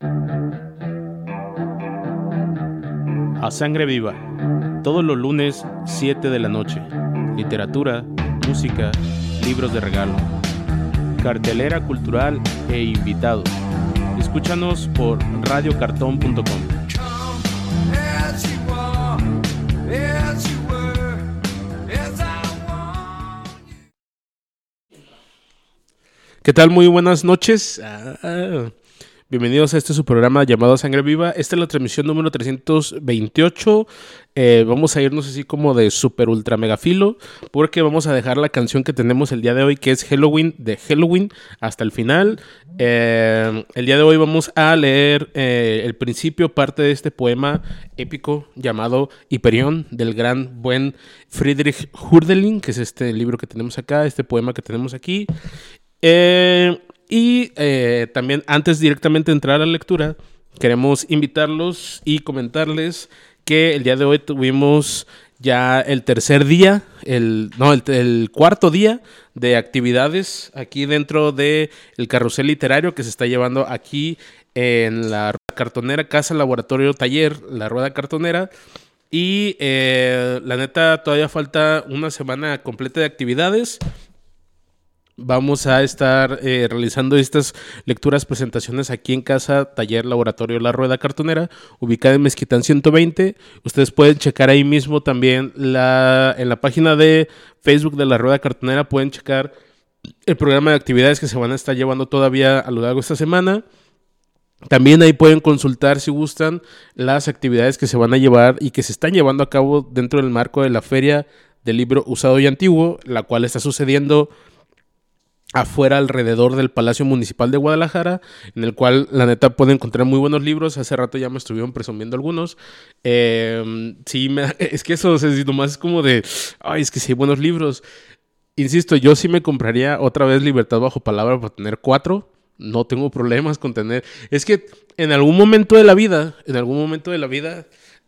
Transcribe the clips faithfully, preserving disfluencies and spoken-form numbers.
A Sangre Viva, todos los lunes, siete de la noche. Literatura, música, libros de regalo, cartelera cultural e invitados. Escúchanos por radio cartón punto com. ¿Qué tal? Muy buenas noches. Ah, bienvenidos a este su programa llamado Sangre Viva. Esta es la transmisión número trescientos veintiocho. Eh, vamos a irnos así como de super ultra mega filo, porque vamos a dejar la canción que tenemos el día de hoy, que es Halloween, de Halloween, hasta el final. Eh, el día de hoy vamos a leer eh, el principio, parte de este poema épico llamado Hiperión, del gran buen Friedrich Hölderlin, que es este libro que tenemos acá, este poema que tenemos aquí. Eh, y eh, también, antes directamente de entrar a la lectura, queremos invitarlos y comentarles que el día de hoy tuvimos ya el tercer día, el, no, el, el cuarto día de actividades aquí dentro del carrusel literario que se está llevando aquí en la Rueda Cartonera, Casa, Laboratorio, Taller, la Rueda Cartonera. Y eh, la neta, todavía falta una semana completa de actividades. Vamos a estar eh, realizando estas lecturas, presentaciones aquí en Casa, Taller, Laboratorio, La Rueda Cartonera, ubicada en Mezquitán ciento veinte. Ustedes pueden checar ahí mismo también la, en la página de Facebook de La Rueda Cartonera, pueden checar el programa de actividades que se van a estar llevando todavía a lo largo de esta semana. También ahí pueden consultar, si gustan, las actividades que se van a llevar y que se están llevando a cabo dentro del marco de la Feria del Libro Usado y Antiguo, la cual está sucediendo afuera, alrededor del Palacio Municipal de Guadalajara, en el cual la neta pueden encontrar muy buenos libros. Hace rato ya me estuvieron presumiendo algunos. Eh, sí, me, es que eso, o sea, si nomás es como de, ay, es que sí hay buenos libros. Insisto, yo sí me compraría otra vez Libertad Bajo Palabra para tener cuatro. No tengo problemas con tener. Es que en algún momento de la vida, en algún momento de la vida,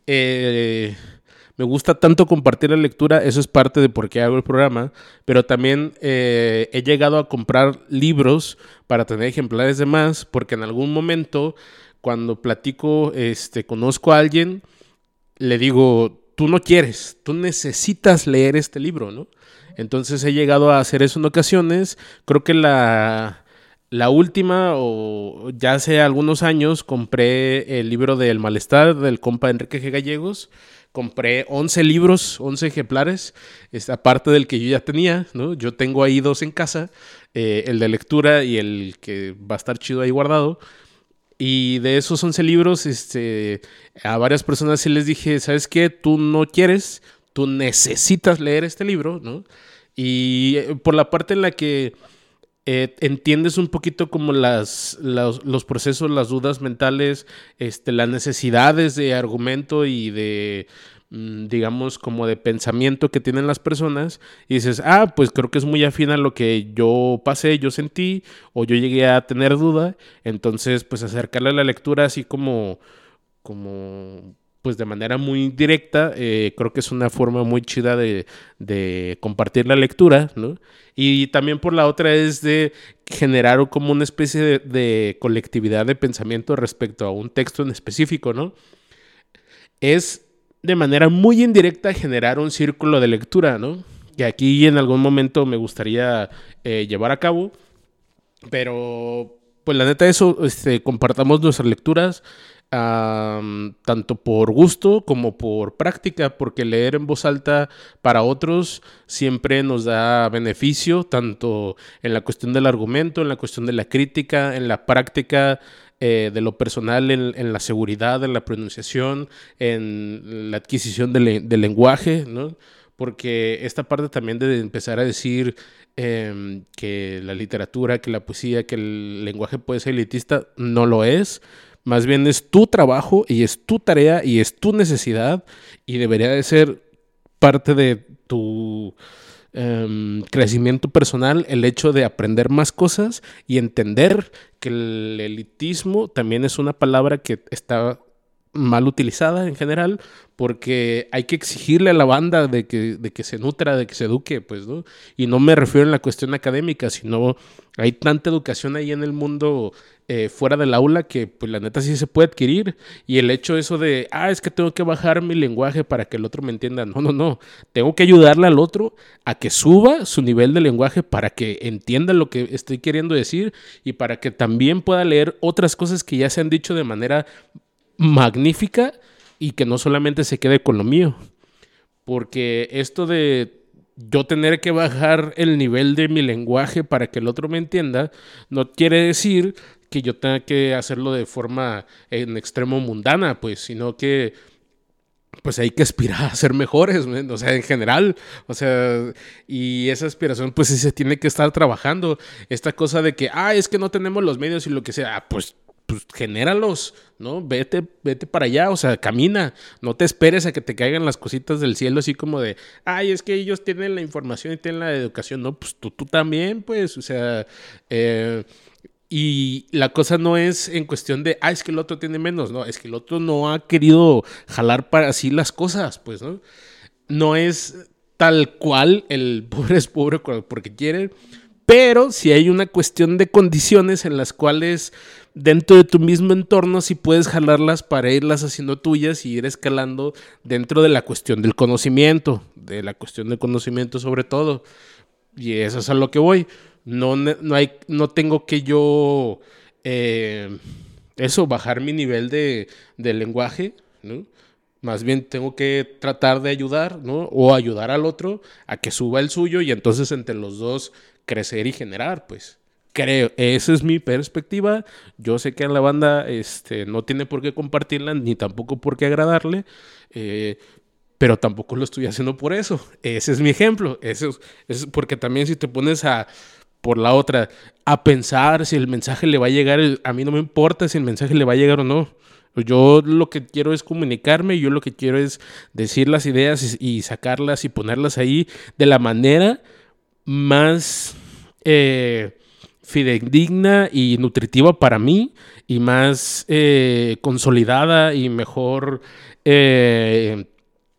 eh... me gusta tanto compartir la lectura, eso es parte de por qué hago el programa, pero también eh, he llegado a comprar libros para tener ejemplares de más, porque en algún momento, cuando platico, este, conozco a alguien, le digo, tú no quieres, tú necesitas leer este libro, ¿no? Entonces he llegado a hacer eso en ocasiones. Creo que la... La última, o ya hace algunos años, compré el libro de El Malestar del compa Enrique G. Gallegos. Compré once libros, once ejemplares, aparte del que yo ya tenía, ¿no? Yo tengo ahí dos en casa, eh, el de lectura y el que va a estar chido ahí guardado. Y de esos once libros, este, a varias personas sí les dije, ¿sabes qué? Tú no quieres, tú necesitas leer este libro, ¿no? Y por la parte en la que Eh, entiendes un poquito como las, los, los procesos, las dudas mentales, este, las necesidades de argumento y de, mmm, digamos, como de pensamiento que tienen las personas, y dices, ah, pues creo que es muy afín a lo que yo pasé, yo sentí, o yo llegué a tener duda. Entonces, pues acercarle a la lectura así como, como pues de manera muy directa, eh, creo que es una forma muy chida de, de compartir la lectura, ¿no? Y también por la otra es de generar como una especie de, de colectividad de pensamiento respecto a un texto en específico, ¿no? Es de manera muy indirecta generar un círculo de lectura, ¿no? Que aquí en algún momento me gustaría eh, llevar a cabo, pero pues la neta eso, este, compartamos nuestras lecturas, Um, tanto por gusto como por práctica, porque leer en voz alta para otros siempre nos da beneficio, tanto en la cuestión del argumento, en la cuestión de la crítica, en la práctica eh, de lo personal, en, en la seguridad, en la pronunciación, en la adquisición del de, de lenguaje, ¿no? Porque esta parte también de empezar a decir eh, que la literatura, que la poesía, que el lenguaje puede ser elitista, no lo es. Más bien es tu trabajo y es tu tarea y es tu necesidad, y debería de ser parte de tu um, crecimiento personal el hecho de aprender más cosas y entender que el elitismo también es una palabra que está mal utilizada en general, porque hay que exigirle a la banda de que, de que se nutra, de que se eduque, pues, ¿no? Y no me refiero en la cuestión académica, sino hay tanta educación ahí en el mundo eh, fuera del aula que, pues, la neta sí se puede adquirir. Y el hecho eso de, ah, es que tengo que bajar mi lenguaje para que el otro me entienda. No, no, no. Tengo que ayudarle al otro a que suba su nivel de lenguaje para que entienda lo que estoy queriendo decir y para que también pueda leer otras cosas que ya se han dicho de manera magnífica y que no solamente se quede con lo mío. Porque esto de yo tener que bajar el nivel de mi lenguaje para que el otro me entienda no quiere decir que yo tenga que hacerlo de forma en extremo mundana, pues, sino que pues hay que aspirar a ser mejores, ¿no? O sea, en general, o sea, y esa aspiración pues sí se tiene que estar trabajando. Esta cosa de que, ah, es que no tenemos los medios y lo que sea, ah, pues pues genéralos, ¿no? Vete, vete para allá, o sea, camina, no te esperes a que te caigan las cositas del cielo así como de, ay, es que ellos tienen la información y tienen la educación, no, pues tú, tú también, pues, o sea, eh, y la cosa no es en cuestión de, ah, es que el otro tiene menos, no, es que el otro no ha querido jalar para sí las cosas, pues, ¿no? No es tal cual el pobre es pobre porque quiere, pero si hay una cuestión de condiciones en las cuales dentro de tu mismo entorno sí puedes jalarlas para irlas haciendo tuyas y ir escalando dentro de la cuestión del conocimiento, de la cuestión del conocimiento sobre todo. Y eso es a lo que voy. No, no, hay, no tengo que yo, eh, eso, bajar mi nivel de, de lenguaje, ¿no? Más bien tengo que tratar de ayudar, ¿no? O ayudar al otro a que suba el suyo y entonces entre los dos crecer y generar, pues. Creo, esa es mi perspectiva. Yo sé que a la banda este, no tiene por qué compartirla, ni tampoco por qué agradarle, eh, pero tampoco lo estoy haciendo por eso. Ese es mi ejemplo. Eso es, es porque también si te pones a, por la otra, a pensar si el mensaje le va a llegar, a mí no me importa si el mensaje le va a llegar o no. Yo lo que quiero es comunicarme, yo lo que quiero es decir las ideas y, y sacarlas y ponerlas ahí de la manera más eh, fidedigna y nutritiva para mí y más eh, consolidada y mejor, eh,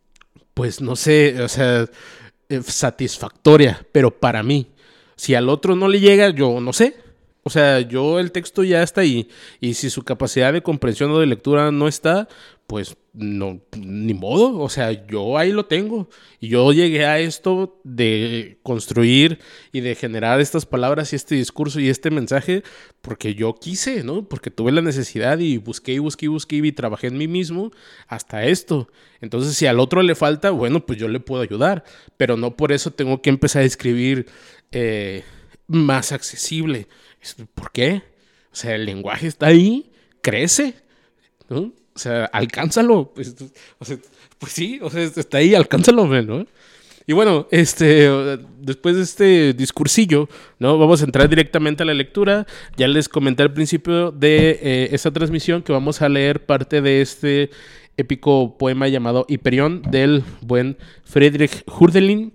pues no sé, o sea, eh, satisfactoria, pero para mí. Si al otro no le llega, yo no sé. O sea, yo el texto ya está ahí. Y si su capacidad de comprensión o de lectura no está, pues no, ni modo. O sea, yo ahí lo tengo. Y yo llegué a esto de construir y de generar estas palabras y este discurso y este mensaje porque yo quise, ¿no? Porque tuve la necesidad y busqué y busqué y busqué y trabajé en mí mismo hasta esto. Entonces, si al otro le falta, bueno, pues yo le puedo ayudar. Pero no por eso tengo que empezar a escribir eh, más accesible. ¿Por qué? O sea, el lenguaje está ahí, crece, ¿no? O sea, alcánzalo. Pues, o sea, pues sí, o sea, está ahí, alcánzalo, ¿no? Y bueno, este, después de este discursillo, ¿no? Vamos a entrar directamente a la lectura. Ya les comenté al principio de eh, esta transmisión que vamos a leer parte de este épico poema llamado Hiperión del buen Friedrich Hölderlin.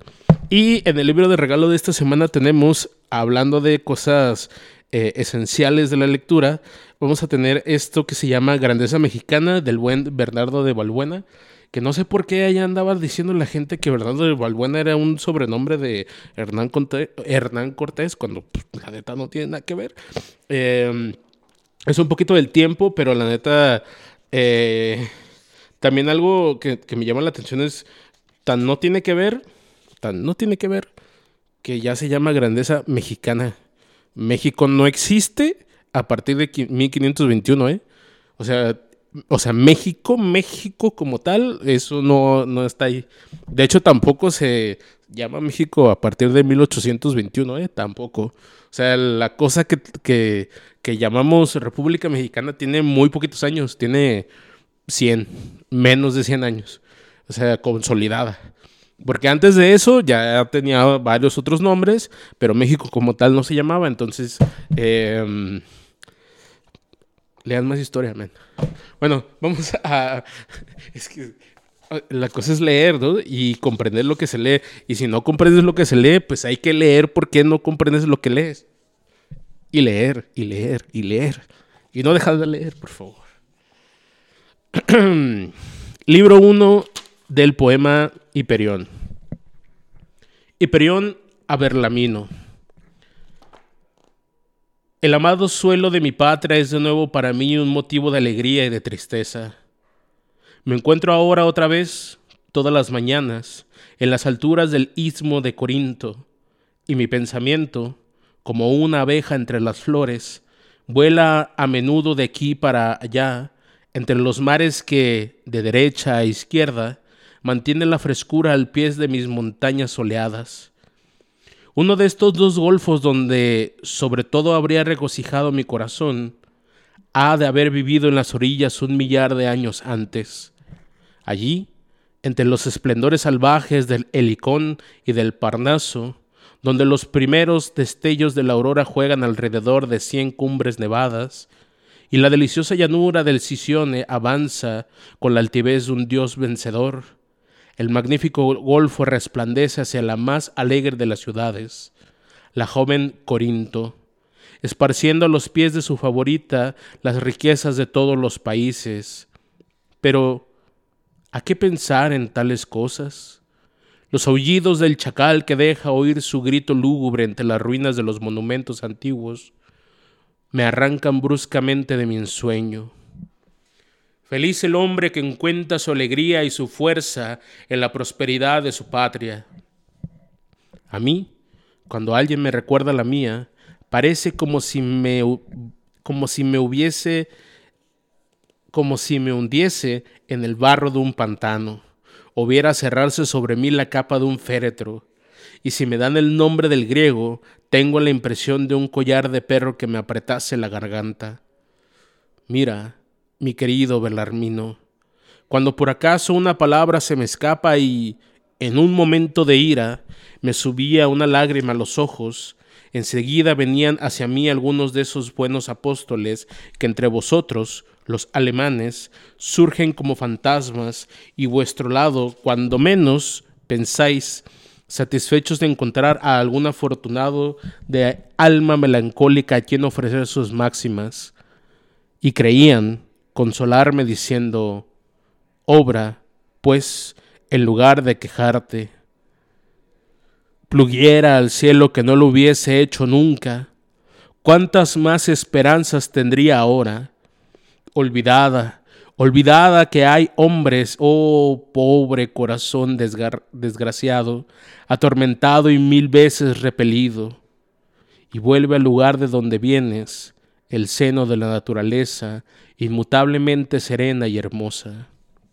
Y en el libro de regalo de esta semana tenemos, hablando de cosas eh, esenciales de la lectura, vamos a tener esto que se llama Grandeza Mexicana del buen Bernardo de Balbuena, que no sé por qué allá andaba diciendo la gente que Bernardo de Balbuena era un sobrenombre de Hernán, Conte- Hernán Cortés, cuando pues, la neta no tiene nada que ver. Eh, es un poquito del tiempo, pero la neta eh, también algo que, que me llama la atención es tan no tiene que ver, tan no tiene que ver, que ya se llama Grandeza Mexicana. México no existe a partir de mil quinientos veintiuno, ¿eh? O sea, o sea, México, México como tal, eso no, no está ahí. De hecho, tampoco se llama México a partir de mil ochocientos veintiuno, ¿eh? Tampoco. O sea, la cosa que, que, que llamamos República Mexicana tiene muy poquitos años, tiene cien, menos de cien años. O sea, consolidada. Porque antes de eso ya tenía varios otros nombres, pero México como tal no se llamaba. Entonces, eh, lean más historia, man. Bueno, vamos a... Es que la cosa es leer, ¿no? Y comprender lo que se lee. Y si no comprendes lo que se lee, pues hay que leer porque no comprendes lo que lees. Y leer, y leer, y leer. Y no dejar de leer, por favor. Libro uno del poema Hiperión. Hiperión a Berlamino. El amado suelo de mi patria es de nuevo para mí un motivo de alegría y de tristeza. Me encuentro ahora otra vez, todas las mañanas, en las alturas del istmo de Corinto, y mi pensamiento, como una abeja entre las flores, vuela a menudo de aquí para allá, entre los mares que, de derecha a izquierda, mantienen la frescura al pie de mis montañas soleadas. Uno de estos dos golfos donde sobre todo habría regocijado mi corazón ha de haber vivido en las orillas un millar de años antes. Allí, entre los esplendores salvajes del Helicón y del Parnaso, donde los primeros destellos de la aurora juegan alrededor de cien cumbres nevadas, y la deliciosa llanura del Sicione avanza con la altivez de un dios vencedor, el magnífico golfo resplandece hacia la más alegre de las ciudades, la joven Corinto, esparciendo a los pies de su favorita las riquezas de todos los países. Pero, ¿a qué pensar en tales cosas? Los aullidos del chacal que deja oír su grito lúgubre entre las ruinas de los monumentos antiguos me arrancan bruscamente de mi ensueño. Feliz el hombre que encuentra su alegría y su fuerza en la prosperidad de su patria. A mí, cuando alguien me recuerda la mía, parece como si me, como si me hubiese, como si me hundiese en el barro de un pantano, o viera cerrarse sobre mí la capa de un féretro, y si me dan el nombre del griego, tengo la impresión de un collar de perro que me apretase la garganta. Mira, mi querido Belarmino, cuando por acaso una palabra se me escapa y, en un momento de ira, me subía una lágrima a los ojos, enseguida venían hacia mí algunos de esos buenos apóstoles que entre vosotros, los alemanes, surgen como fantasmas, y vuestro lado, cuando menos pensáis, satisfechos de encontrar a algún afortunado de alma melancólica a quien ofrecer sus máximas, y creían consolarme diciendo: obra, pues, en lugar de quejarte. Pluguiera al cielo que no lo hubiese hecho nunca. ¿Cuántas más esperanzas tendría ahora? Olvidada, olvidada que hay hombres, oh pobre corazón desgra- desgraciado, atormentado y mil veces repelido. Y vuelve al lugar de donde vienes, el seno de la naturaleza, inmutablemente serena y hermosa.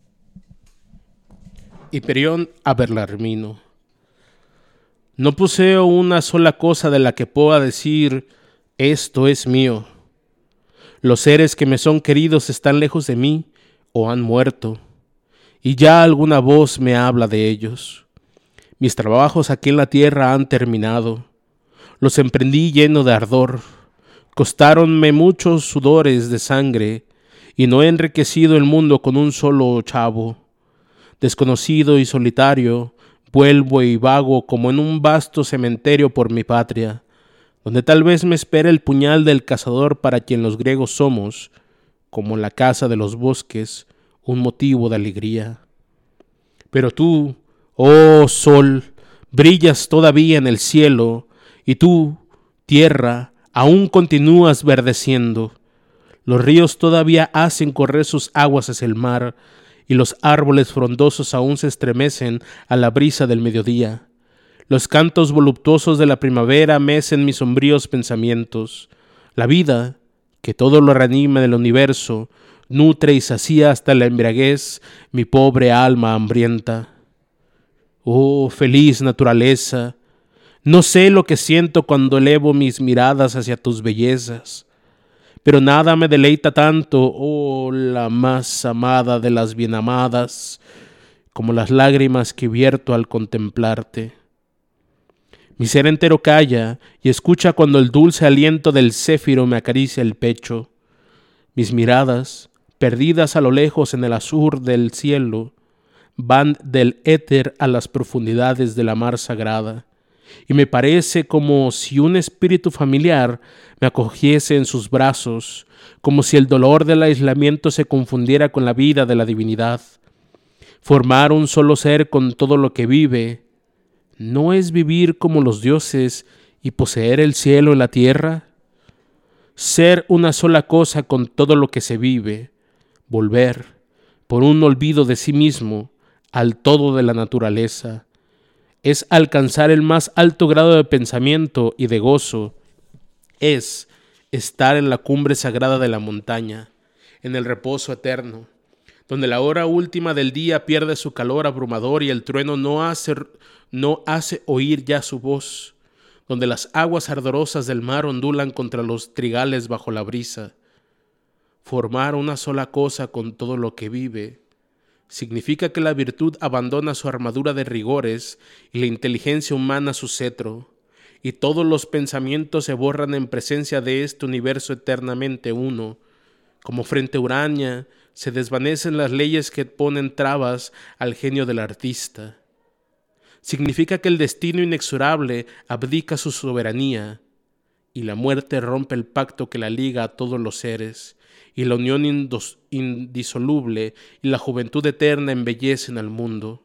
Hiperión a Belarmino. No poseo una sola cosa de la que pueda decir: esto es mío. Los seres que me son queridos están lejos de mí o han muerto, y ya alguna voz me habla de ellos. Mis trabajos aquí en la tierra han terminado. Los emprendí lleno de ardor. Costáronme muchos sudores de sangre, y no he enriquecido el mundo con un solo chavo. Desconocido y solitario, vuelvo y vago como en un vasto cementerio por mi patria, donde tal vez me espere el puñal del cazador para quien los griegos somos, como la casa de los bosques, un motivo de alegría. Pero tú, oh sol, brillas todavía en el cielo, y tú, tierra, aún continúas verdeciendo. Los ríos todavía hacen correr sus aguas hacia el mar, y los árboles frondosos aún se estremecen a la brisa del mediodía. Los cantos voluptuosos de la primavera mecen mis sombríos pensamientos. La vida, que todo lo reanima del universo, nutre y sacía hasta la embriaguez mi pobre alma hambrienta. Oh, feliz naturaleza, no sé lo que siento cuando elevo mis miradas hacia tus bellezas, pero nada me deleita tanto, oh, la más amada de las bienamadas, como las lágrimas que vierto al contemplarte. Mi ser entero calla y escucha cuando el dulce aliento del céfiro me acaricia el pecho. Mis miradas, perdidas a lo lejos en el azur del cielo, van del éter a las profundidades de la mar sagrada, y me parece como si un espíritu familiar me acogiese en sus brazos, como si el dolor del aislamiento se confundiera con la vida de la divinidad. Formar un solo ser con todo lo que vive, ¿no es vivir como los dioses y poseer el cielo y la tierra? Ser una sola cosa con todo lo que se vive, volver, por un olvido de sí mismo, al todo de la naturaleza, es alcanzar el más alto grado de pensamiento y de gozo, es estar en la cumbre sagrada de la montaña, en el reposo eterno, donde la hora última del día pierde su calor abrumador y el trueno no hace, no hace oír ya su voz, donde las aguas ardorosas del mar ondulan contra los trigales bajo la brisa. Formar una sola cosa con todo lo que vive significa que la virtud abandona su armadura de rigores y la inteligencia humana su cetro, y todos los pensamientos se borran en presencia de este universo eternamente uno. Como frente huraña se desvanecen las leyes que ponen trabas al genio del artista. Significa que el destino inexorable abdica su soberanía, y la muerte rompe el pacto que la liga a todos los seres, y la unión indos- indisoluble y la juventud eterna embellecen al mundo.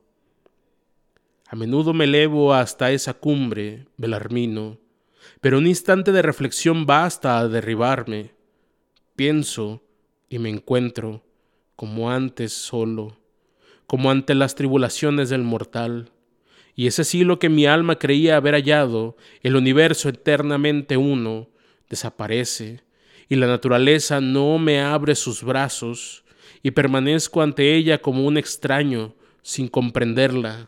A menudo me elevo hasta esa cumbre, Belarmino, pero un instante de reflexión basta a derribarme. Pienso y me encuentro, como antes solo, como ante las tribulaciones del mortal. Y es así lo que mi alma creía haber hallado, el universo eternamente uno, desaparece, y la naturaleza no me abre sus brazos, y permanezco ante ella como un extraño, sin comprenderla.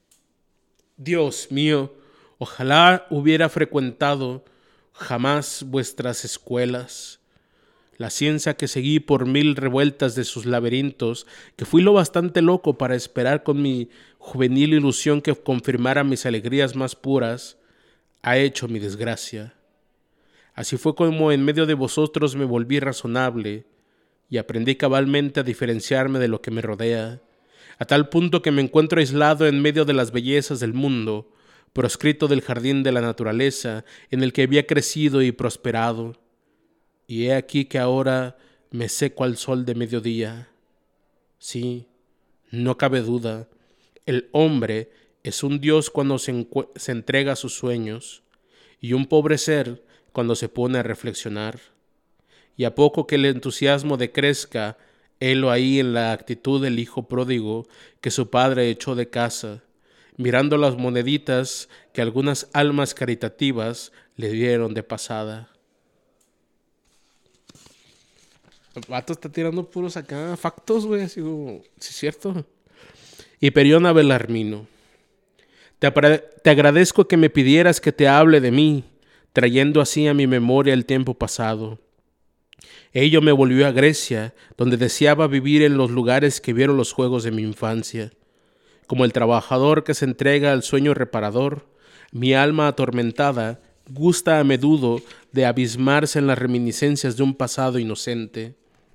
Dios mío, ojalá hubiera frecuentado jamás vuestras escuelas. La ciencia que seguí por mil revueltas de sus laberintos, que fui lo bastante loco para esperar con mi juvenil ilusión que confirmara mis alegrías más puras, ha hecho mi desgracia. Así fue como en medio de vosotros me volví razonable y aprendí cabalmente a diferenciarme de lo que me rodea, a tal punto que me encuentro aislado en medio de las bellezas del mundo, proscrito del jardín de la naturaleza en el que había crecido y prosperado. Y he aquí que ahora me seco al sol de mediodía. Sí, no cabe duda, el hombre es un dios cuando se, encu- se entrega a sus sueños, y un pobre ser cuando se pone a reflexionar. Y a poco que el entusiasmo decrezca, helo ahí en la actitud del hijo pródigo que su padre echó de casa, mirando las moneditas que algunas almas caritativas le dieron de pasada. El vato está tirando puros acá factos, güey, así como, sí es cierto. Hiperión a Belarmino. Te, apra- te agradezco que me pidieras que te hable de mí, trayendo así a mi memoria el tiempo pasado. Ello me volvió a Grecia, donde deseaba vivir en los lugares que vieron los juegos de mi infancia. Como el trabajador que se entrega al sueño reparador, mi alma atormentada gusta a menudo de abismarse en las reminiscencias de un pasado inocente.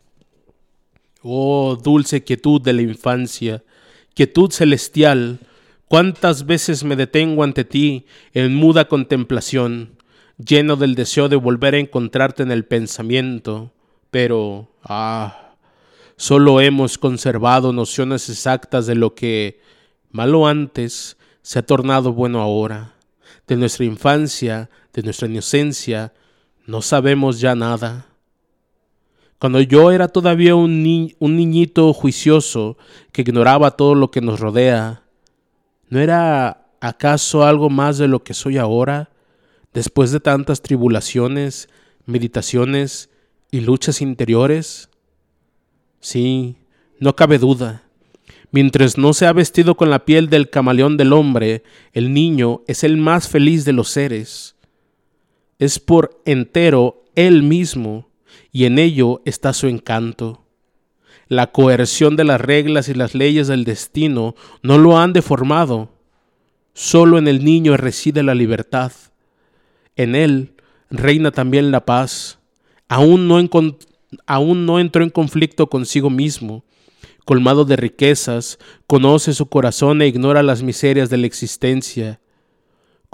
Oh, dulce quietud de la infancia, quietud celestial, cuántas veces me detengo ante ti en muda contemplación, lleno del deseo de volver a encontrarte en el pensamiento, pero, ah, solo hemos conservado nociones exactas de lo que, malo antes, se ha tornado bueno ahora. De nuestra infancia, de nuestra inocencia, no sabemos ya nada. Cuando yo era todavía un, ni- un niñito juicioso que ignoraba todo lo que nos rodea, ¿no era acaso algo más de lo que soy ahora, después de tantas tribulaciones, meditaciones y luchas interiores? Sí, no cabe duda. Mientras no se ha vestido con la piel del camaleón del hombre, el niño es el más feliz de los seres. Es por entero él mismo, y en ello está su encanto. La coerción de las reglas y las leyes del destino no lo han deformado. Solo en el niño reside la libertad. En él reina también la paz. Aún no, encont- aún no entró en conflicto consigo mismo. Colmado de riquezas, conoce su corazón e ignora las miserias de la existencia.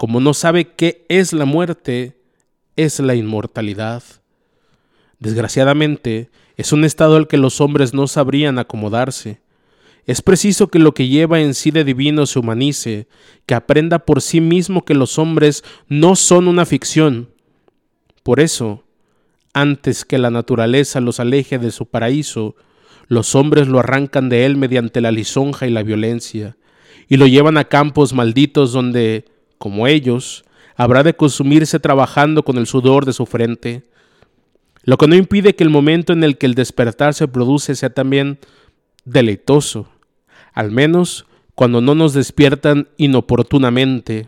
como no sabe qué es la muerte, es la inmortalidad. Desgraciadamente, es un estado al que los hombres no sabrían acomodarse. Es preciso que lo que lleva en sí de divino se humanice, que aprenda por sí mismo que los hombres no son una ficción. Por eso, antes que la naturaleza los aleje de su paraíso, los hombres lo arrancan de él mediante la lisonja y la violencia, y lo llevan a campos malditos donde, como ellos, habrá de consumirse trabajando con el sudor de su frente, lo que no impide que el momento en el que el despertar se produce sea también deleitoso, al menos cuando no nos despiertan inoportunamente.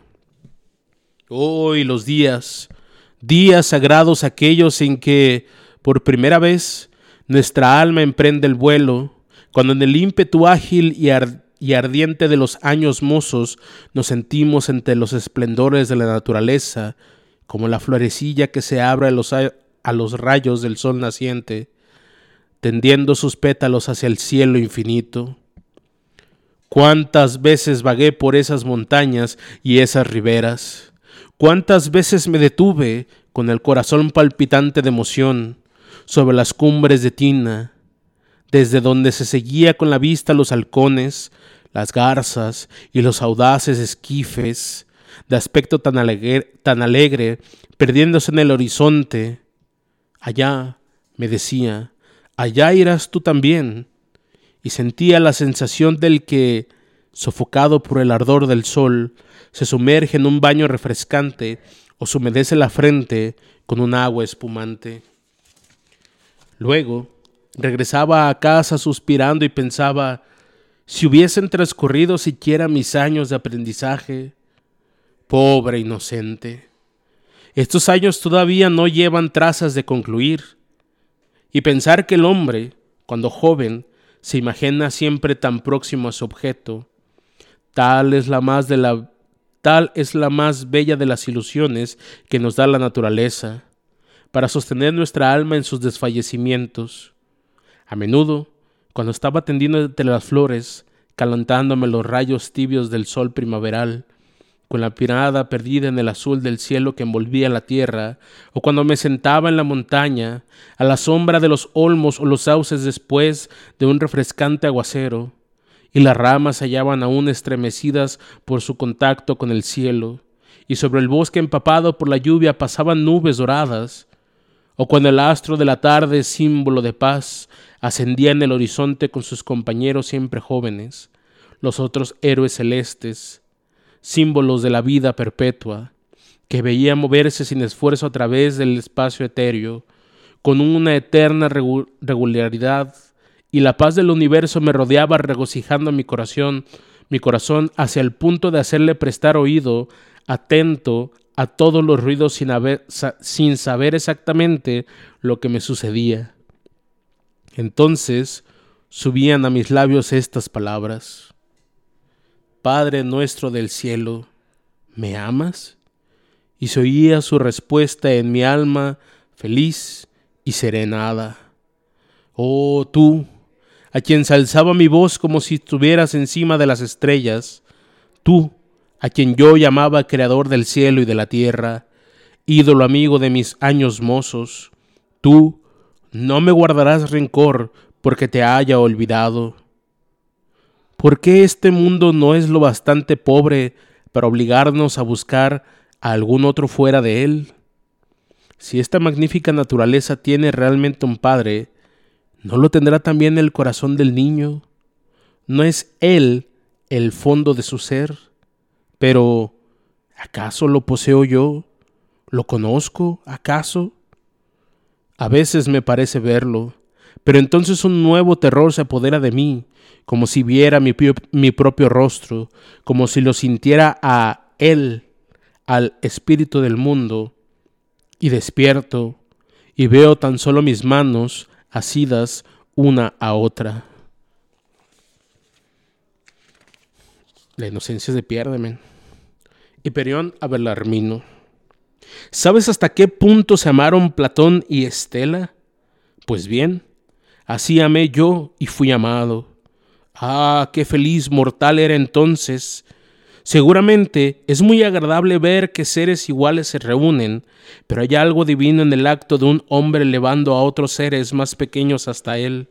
Hoy oh, los días, días sagrados aquellos en que, por primera vez, nuestra alma emprende el vuelo, cuando en el ímpetu ágil y, ar- y ardiente de los años mozos nos sentimos entre los esplendores de la naturaleza, como la florecilla que se abre a los, a, a los rayos del sol naciente, tendiendo sus pétalos hacia el cielo infinito. Cuántas veces vagué por esas montañas y esas riberas, cuántas veces me detuve con el corazón palpitante de emoción sobre las cumbres de Tina, desde donde se seguía con la vista los halcones, las garzas y los audaces esquifes, de aspecto tan alegre, tan alegre, perdiéndose en el horizonte. Allá, me decía, allá irás tú también, y sentía la sensación del que, sofocado por el ardor del sol, se sumerge en un baño refrescante o se humedece la frente con un agua espumante. Luego, regresaba a casa suspirando y pensaba, si hubiesen transcurrido siquiera mis años de aprendizaje. Pobre inocente. Estos años todavía no llevan trazas de concluir. Y pensar que el hombre, cuando joven, se imagina siempre tan próximo a su objeto, tal es la más de la, tal es la más bella de las ilusiones que nos da la naturaleza, para sostener nuestra alma en sus desfallecimientos. A menudo, cuando estaba tendido entre las flores, calentándome los rayos tibios del sol primaveral, con la mirada perdida en el azul del cielo que envolvía la tierra, o cuando me sentaba en la montaña, a la sombra de los olmos o los sauces después de un refrescante aguacero, y las ramas se hallaban aún estremecidas por su contacto con el cielo, y sobre el bosque empapado por la lluvia pasaban nubes doradas, o cuando el astro de la tarde, símbolo de paz, ascendía en el horizonte con sus compañeros siempre jóvenes, los otros héroes celestes, símbolos de la vida perpetua, que veía moverse sin esfuerzo a través del espacio etéreo, con una eterna regu- regularidad, y la paz del universo me rodeaba regocijando mi corazón, mi corazón hacia el punto de hacerle prestar oído atento a todos los ruidos sin, haber, sa- sin saber exactamente lo que me sucedía. Entonces subían a mis labios estas palabras: Padre nuestro del cielo, ¿me amas? Y se oía su respuesta en mi alma feliz y serenada. Oh tú, a quien se alzaba mi voz como si estuvieras encima de las estrellas, tú, a quien yo llamaba creador del cielo y de la tierra, ídolo amigo de mis años mozos, tú no me guardarás rencor porque te haya olvidado. ¿Por qué este mundo no es lo bastante pobre para obligarnos a buscar a algún otro fuera de él? Si esta magnífica naturaleza tiene realmente un padre, ¿no lo tendrá también el corazón del niño? ¿No es él el fondo de su ser? Pero, ¿acaso lo poseo yo? ¿Lo conozco, acaso? A veces me parece verlo, pero entonces un nuevo terror se apodera de mí, como si viera mi, mi propio rostro, como si lo sintiera a él, al espíritu del mundo, y despierto, y veo tan solo mis manos asidas una a otra. La inocencia se pierde, men. Hiperión a Belarmino. ¿Sabes hasta qué punto se amaron Platón y Estela? Pues bien, así amé yo y fui amado. Ah, qué feliz mortal era entonces. Seguramente es muy agradable ver que seres iguales se reúnen, pero hay algo divino en el acto de un hombre elevando a otros seres más pequeños hasta él.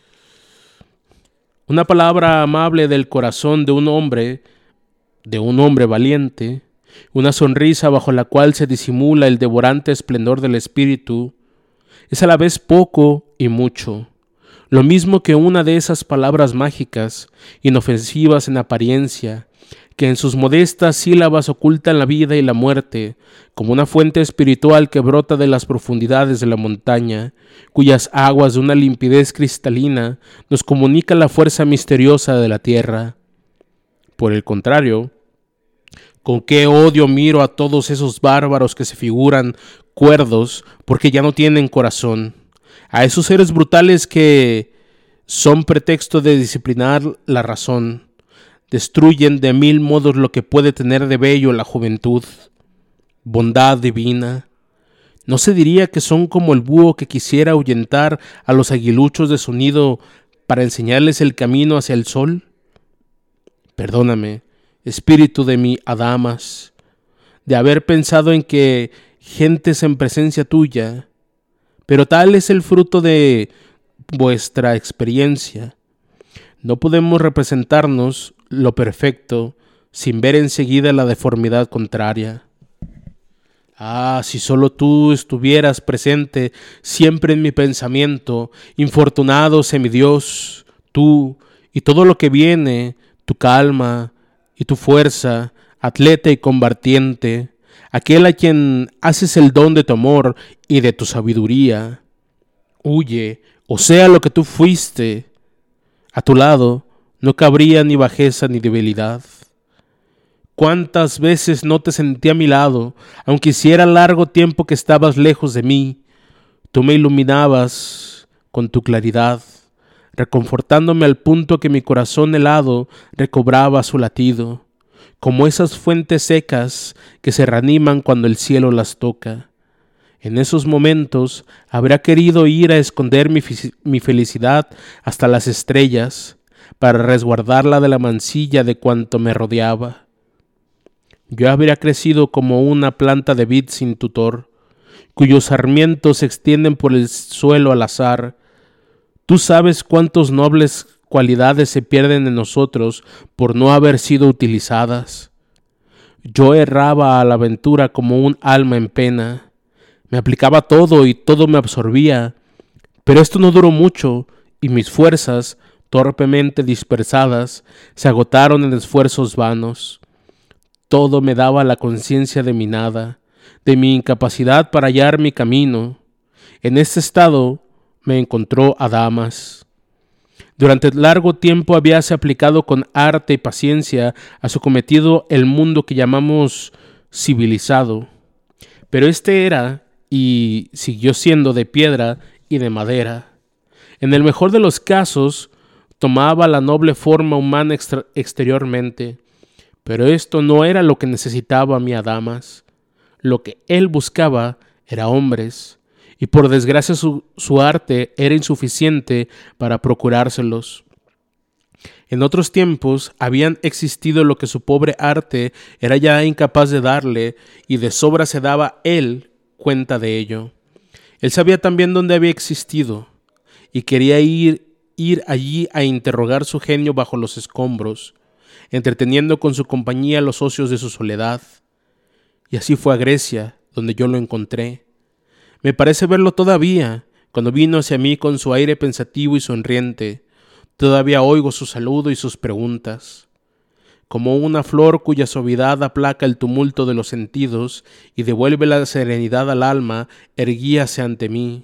Una palabra amable del corazón de un hombre, de un hombre valiente, una sonrisa bajo la cual se disimula el devorante esplendor del espíritu, es a la vez poco y mucho. Lo mismo que una de esas palabras mágicas, inofensivas en apariencia, que en sus modestas sílabas ocultan la vida y la muerte, como una fuente espiritual que brota de las profundidades de la montaña, cuyas aguas de una limpidez cristalina nos comunica la fuerza misteriosa de la tierra. Por el contrario, con qué odio miro a todos esos bárbaros que se figuran cuerdos porque ya no tienen corazón, a esos seres brutales que son pretexto de disciplinar la razón, destruyen de mil modos lo que puede tener de bello la juventud, bondad divina. ¿No se diría que son como el búho que quisiera ahuyentar a los aguiluchos de su nido para enseñarles el camino hacia el sol? Perdóname, espíritu de mi Adamas, de haber pensado en que gentes en presencia tuya, pero tal es el fruto de vuestra experiencia. No podemos representarnos lo perfecto sin ver enseguida la deformidad contraria. Ah, si solo tú estuvieras presente siempre en mi pensamiento, infortunado semidios, tú y todo lo que viene, tu calma y tu fuerza, atleta y combatiente, aquel a quien haces el don de tu amor y de tu sabiduría. Huye, o sea lo que tú fuiste. A tu lado no cabría ni bajeza ni debilidad. ¿Cuántas veces no te sentí a mi lado, aunque hiciera largo tiempo que estabas lejos de mí? Tú me iluminabas con tu claridad, reconfortándome al punto que mi corazón helado recobraba su latido, como esas fuentes secas que se reaniman cuando el cielo las toca. En esos momentos habría querido ir a esconder mi, mi felicidad hasta las estrellas, para resguardarla de la mancilla de cuanto me rodeaba. Yo habría crecido como una planta de vid sin tutor, cuyos sarmientos se extienden por el suelo al azar. Tú sabes cuántas nobles cualidades se pierden en nosotros por no haber sido utilizadas. Yo erraba a la aventura como un alma en pena. Me aplicaba todo y todo me absorbía, pero esto no duró mucho y mis fuerzas, torpemente dispersadas, se agotaron en esfuerzos vanos. Todo me daba la conciencia de mi nada, de mi incapacidad para hallar mi camino. En este estado me encontró Adamas. Durante largo tiempo habíase aplicado con arte y paciencia a su cometido el mundo que llamamos civilizado, pero este era y siguió siendo de piedra y de madera. En el mejor de los casos, tomaba la noble forma humana extra- exteriormente, pero esto no era lo que necesitaba mi Adamas. Lo que él buscaba era hombres, y por desgracia su, su arte era insuficiente para procurárselos. En otros tiempos habían existido lo que su pobre arte era ya incapaz de darle, y de sobra se daba él cuenta de ello. Él sabía también dónde había existido, y quería ir, ir allí a interrogar su genio bajo los escombros, entreteniendo con su compañía los ocios de su soledad. Y así fue a Grecia, donde yo lo encontré. Me parece verlo todavía, cuando vino hacia mí con su aire pensativo y sonriente. Todavía oigo su saludo y sus preguntas. Como una flor cuya suavidad aplaca el tumulto de los sentidos y devuelve la serenidad al alma, erguíase ante mí.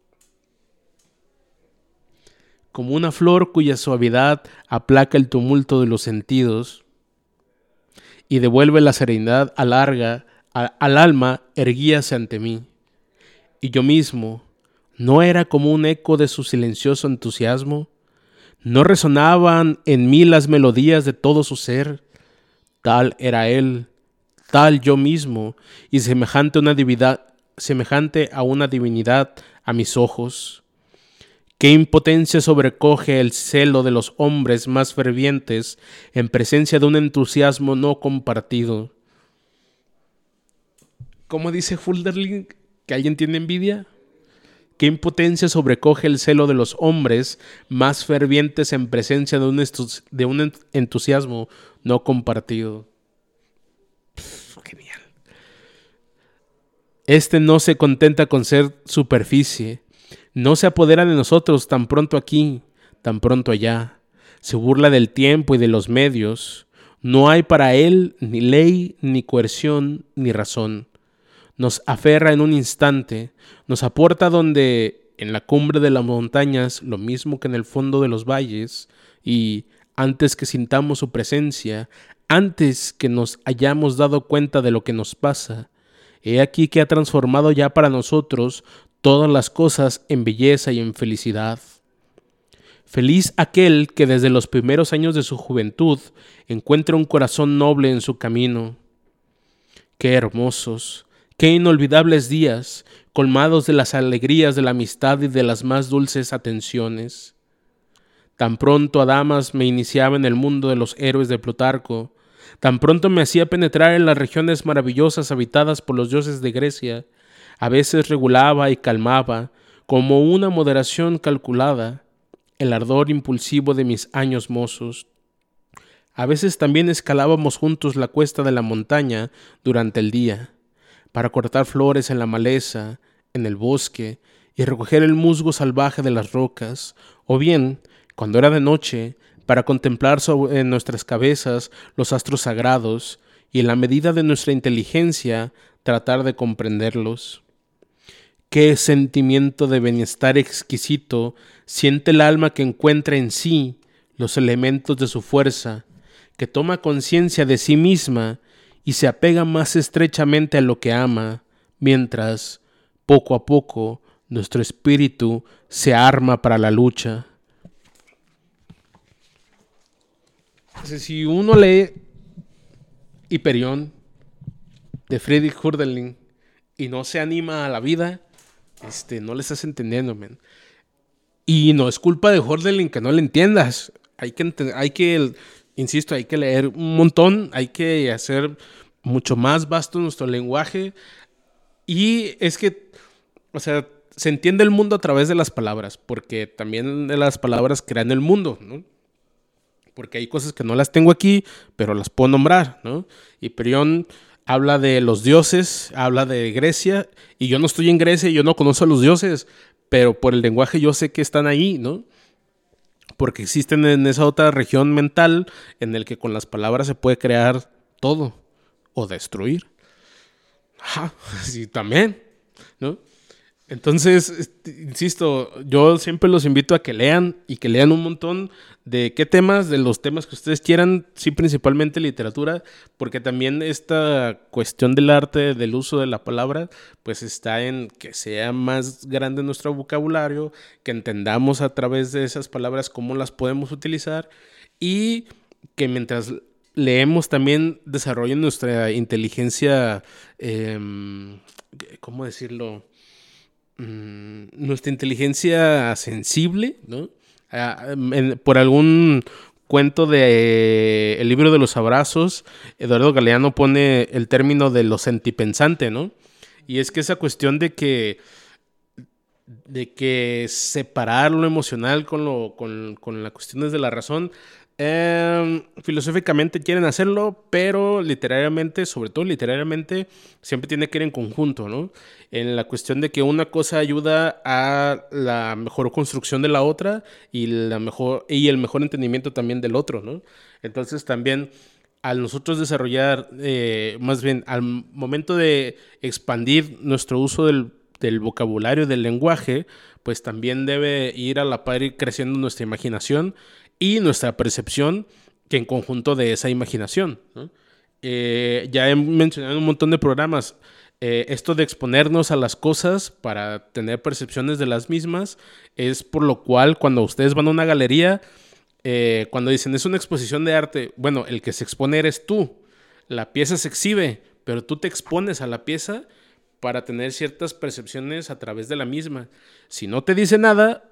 Como una flor cuya suavidad aplaca el tumulto de los sentidos y devuelve la serenidad al, larga, a, al alma, erguíase ante mí. Y yo mismo, ¿no era como un eco de su silencioso entusiasmo? ¿No resonaban en mí las melodías de todo su ser? Tal era él, tal yo mismo, y semejante a una divinidad, semejante a una divinidad a mis ojos. Qué impotencia sobrecoge el celo de los hombres más fervientes en presencia de un entusiasmo no compartido. ¿Cómo dice Hölderlin? ¿Que alguien tiene envidia? Qué impotencia sobrecoge el celo de los hombres más fervientes en presencia de un, estus- de un entusiasmo no compartido. Pff, genial. Este no se contenta con ser superficie. No se apodera de nosotros tan pronto aquí, tan pronto allá. Se burla del tiempo y de los medios. No hay para él ni ley, ni coerción, ni razón. Nos aferra en un instante, nos aporta donde, en la cumbre de las montañas, lo mismo que en el fondo de los valles, y antes que sintamos su presencia, antes que nos hayamos dado cuenta de lo que nos pasa, he aquí que ha transformado ya para nosotros todas las cosas en belleza y en felicidad. Feliz aquel que desde los primeros años de su juventud encuentra un corazón noble en su camino. Qué hermosos, qué inolvidables días, colmados de las alegrías de la amistad y de las más dulces atenciones. Tan pronto a damas me iniciaba en el mundo de los héroes de Plutarco, tan pronto me hacía penetrar en las regiones maravillosas habitadas por los dioses de Grecia, a veces regulaba y calmaba, como una moderación calculada, el ardor impulsivo de mis años mozos. A veces también escalábamos juntos la cuesta de la montaña durante el día, para cortar flores en la maleza, en el bosque, y recoger el musgo salvaje de las rocas, o bien, cuando era de noche, para contemplar sobre nuestras cabezas los astros sagrados, y en la medida de nuestra inteligencia tratar de comprenderlos. Qué sentimiento de bienestar exquisito siente el alma que encuentra en sí los elementos de su fuerza, que toma conciencia de sí misma y se apega más estrechamente a lo que ama, mientras, poco a poco, nuestro espíritu se arma para la lucha. Si uno lee Hiperión de Friedrich Hölderlin y no se anima a la vida, este, no le estás entendiendo, man. Y no es culpa de Hölderlin que no le entiendas. Hay que, ent- hay que, insisto, hay que leer un montón, hay que hacer mucho más vasto nuestro lenguaje. Y es que, o sea, se entiende el mundo a través de las palabras, porque también de las palabras crean el mundo, ¿no? Porque hay cosas que no las tengo aquí, pero las puedo nombrar, ¿no? Hiperión habla de los dioses, habla de Grecia, y yo no estoy en Grecia y yo no conozco a los dioses, pero por el lenguaje yo sé que están ahí, ¿no? Porque existen en esa otra región mental en el que con las palabras se puede crear todo o destruir. Ajá, sí, también, ¿no? Entonces, este, insisto, yo siempre los invito a que lean y que lean un montón de qué temas, de los temas que ustedes quieran, sí, principalmente literatura, porque también esta cuestión del arte, del uso de la palabra, pues está en que sea más grande nuestro vocabulario, que entendamos a través de esas palabras cómo las podemos utilizar y que mientras leemos también desarrollen nuestra inteligencia, eh, ¿cómo decirlo? Nuestra inteligencia sensible, ¿no? Ah, en, por algún cuento de eh, El libro de los abrazos, Eduardo Galeano pone el término de lo sentipensante, ¿no? Y es que esa cuestión de que de que separar lo emocional con, lo, con, con las cuestiones de la razón, eh, filosóficamente quieren hacerlo, pero literariamente, sobre todo literariamente, siempre tiene que ir en conjunto, ¿no? En la cuestión de que una cosa ayuda a la mejor construcción de la otra y, la mejor, y el mejor entendimiento también del otro, ¿no? Entonces también al nosotros desarrollar, eh, más bien al momento de expandir nuestro uso del del vocabulario, del lenguaje, pues también debe ir a la par ir creciendo nuestra imaginación y nuestra percepción que en conjunto de esa imaginación, ¿no? Eh, ya he mencionado en un montón de programas eh, esto de exponernos a las cosas para tener percepciones de las mismas, es por lo cual cuando ustedes van a una galería, eh, cuando dicen es una exposición de arte, bueno, el que se expone eres tú, la pieza se exhibe, pero tú te expones a la pieza para tener ciertas percepciones a través de la misma. Si no te dice nada,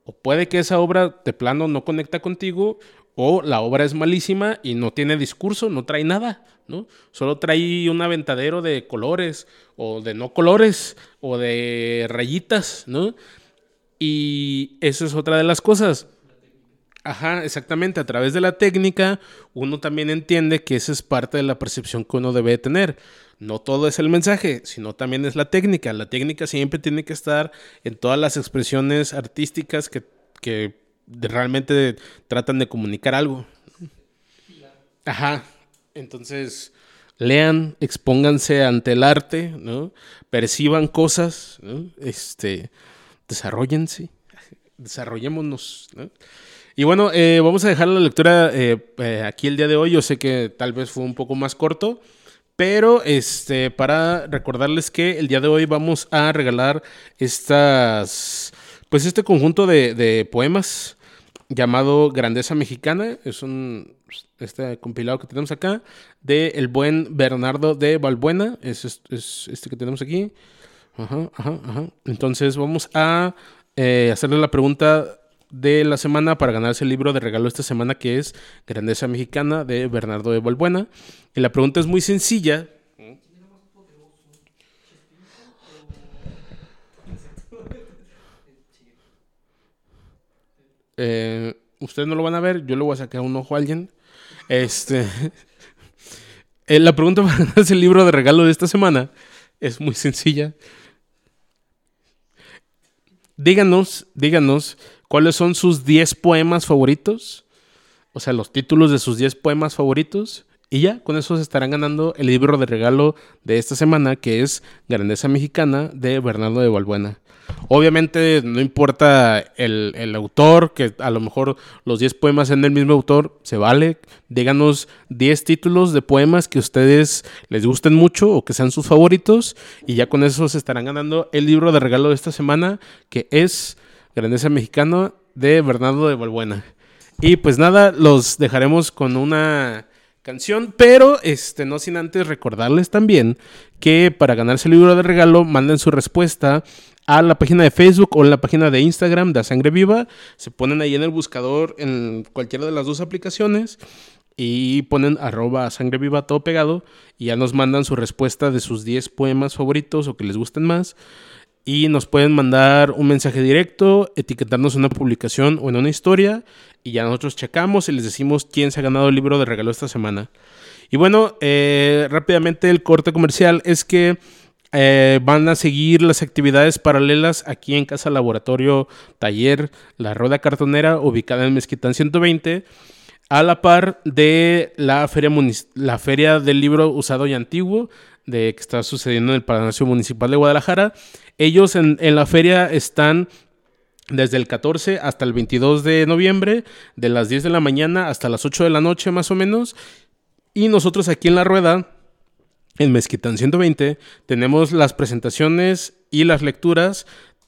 O puede que esa obra de plano no conecta contigo, o la obra es malísima y no tiene discurso, no trae nada, ¿no? Solo trae un aventadero de colores, o de no colores, o de rayitas, ¿no? Y eso es otra de las cosas. Ajá, exactamente. A través de la técnica, uno también entiende que esa es parte de la percepción que uno debe tener. No todo es el mensaje, sino también es la técnica. La técnica siempre tiene que estar en todas las expresiones artísticas que, que realmente tratan de comunicar algo. Ajá. Entonces, lean, expónganse ante el arte, ¿no? Perciban cosas, ¿no? Este, desarróllense, desarrollémonos, ¿no? Y bueno, eh, vamos a dejar la lectura eh, eh, aquí el día de hoy. Yo sé que tal vez fue un poco más corto, pero este, para recordarles que el día de hoy vamos a regalar estas, pues este conjunto de, de poemas llamado Grandeza Mexicana. Es un este compilado que tenemos acá de el buen Bernardo de Balbuena. Es, es, es este que tenemos aquí. Ajá, ajá, ajá. Entonces vamos a eh, hacerle la pregunta de la semana para ganarse el libro de regalo esta semana, que es Grandeza Mexicana de Bernardo de Balbuena. Y la pregunta es muy sencilla. Eh, ustedes no lo van a ver, yo le voy a sacar un ojo a alguien. Este, eh, la pregunta para ganarse el libro de regalo de esta semana es muy sencilla. Díganos, díganos cuáles son sus diez poemas favoritos. O sea, los títulos de sus diez poemas favoritos. Y ya, con eso se estarán ganando el libro de regalo de esta semana, que es Grandeza Mexicana de Bernardo de Balbuena. Obviamente no importa el, el autor, que a lo mejor los diez poemas sean del mismo autor, se vale. Díganos diez títulos de poemas que a ustedes les gusten mucho o que sean sus favoritos, y ya con eso se estarán ganando el libro de regalo de esta semana, que es Grandeza Mexicana de Bernardo de Balbuena. Y pues nada, los dejaremos con una canción, pero este, no sin antes recordarles también que para ganarse el libro de regalo manden su respuesta a la página de Facebook o en la página de Instagram de A Sangre Viva. Se ponen ahí en el buscador en cualquiera de las dos aplicaciones y ponen arroba A Sangre Viva todo pegado, y ya nos mandan su respuesta de sus diez poemas favoritos o que les gusten más. Y nos pueden mandar un mensaje directo, etiquetarnos en una publicación o en una historia, y ya nosotros checamos y les decimos quién se ha ganado el libro de regalo esta semana. Y bueno, eh, rápidamente el corte comercial es que eh, van a seguir las actividades paralelas aquí en Casa Laboratorio Taller La Rueda Cartonera, ubicada en Mezquitán ciento veinte, a la par de la feria, munic- la feria del libro usado y antiguo de que está sucediendo en el Palacio Municipal de Guadalajara. Ellos en, en la feria están desde el catorce hasta el veintidós de noviembre, de las diez de la mañana hasta las ocho de la noche más o menos. Y nosotros aquí en La Rueda, en Mezquitán ciento veinte, tenemos las presentaciones y las lecturas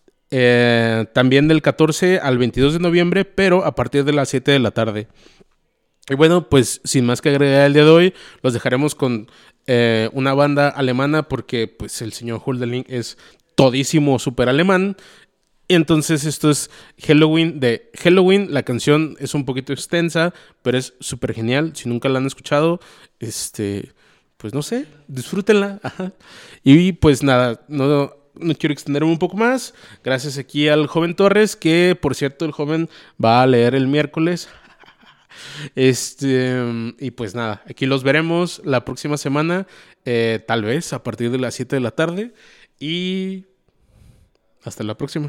eh, también del catorce al veintidós de noviembre, pero a partir de las siete de la tarde. Y bueno, pues sin más que agregar el día de hoy, los dejaremos con eh, una banda alemana, porque pues el señor Hölderlin es todísimo súper alemán. Entonces esto es Halloween de Halloween. La canción es un poquito extensa, pero es súper genial. Si nunca la han escuchado, este, pues no sé, disfrútenla. Ajá. Y pues nada, no, no quiero extenderme un poco más. Gracias aquí al joven Torres, que por cierto el joven va a leer el miércoles. Este, y pues nada, aquí los veremos la próxima semana, eh, tal vez a partir de las siete de la tarde. Y hasta la próxima.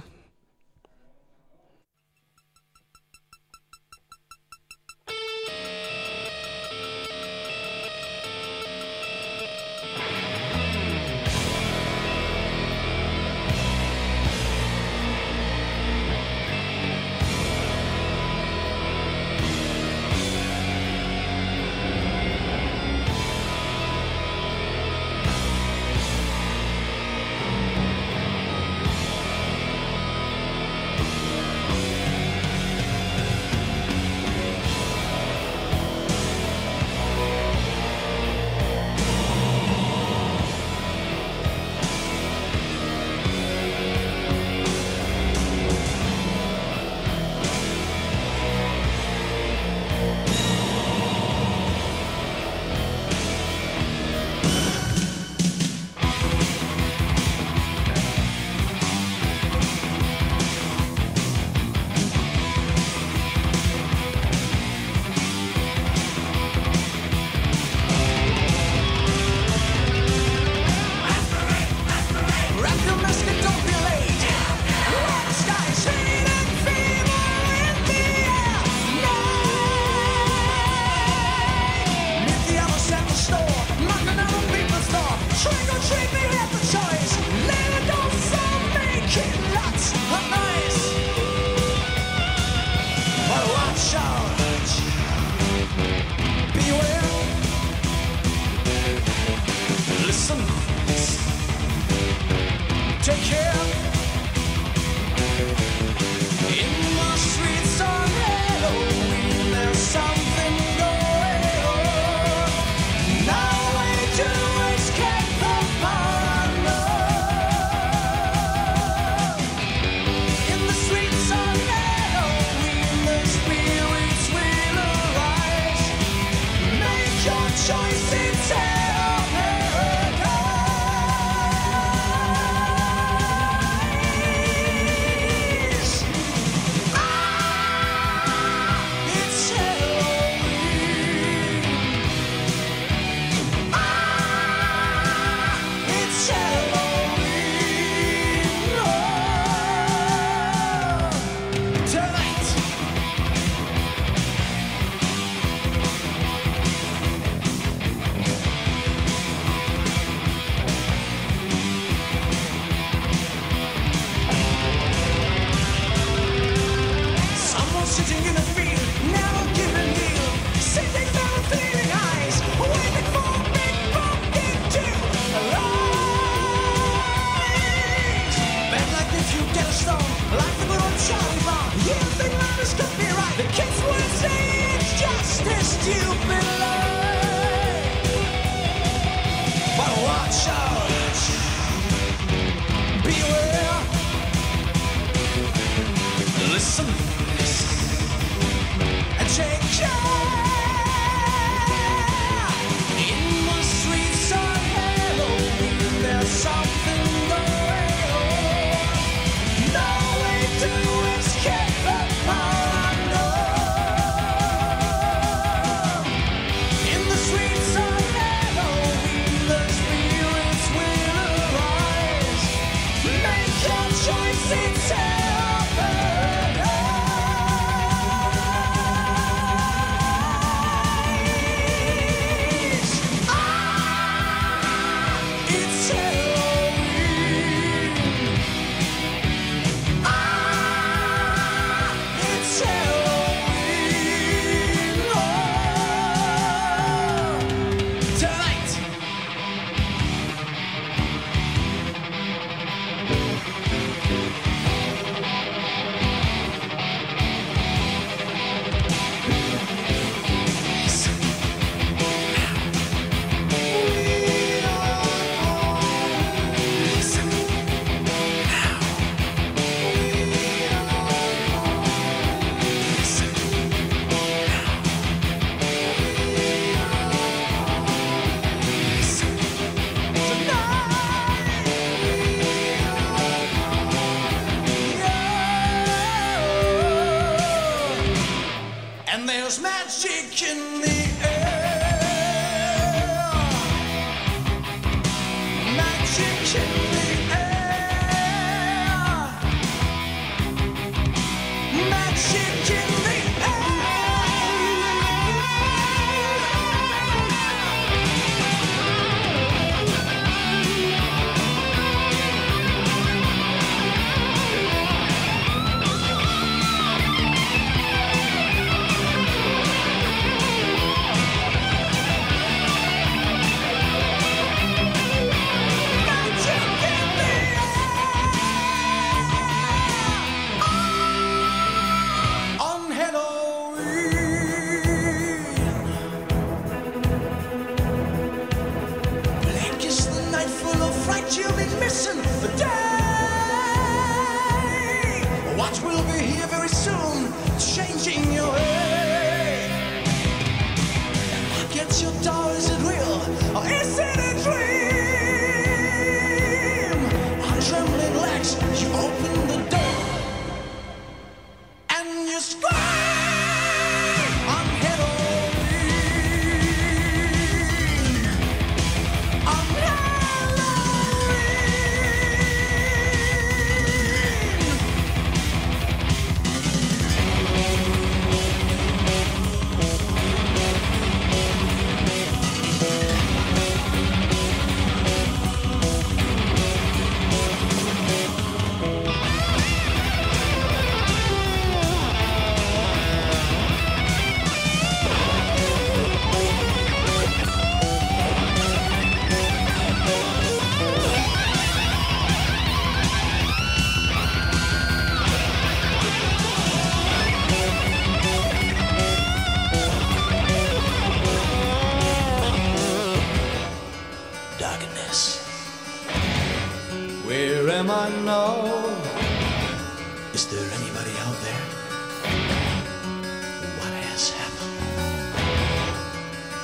Am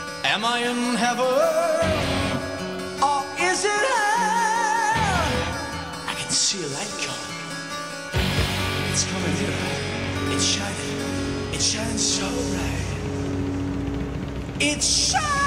Am I in heaven or is it hell? I can see a light coming. It's coming here. It's shining. It's shining so bright. It's shining.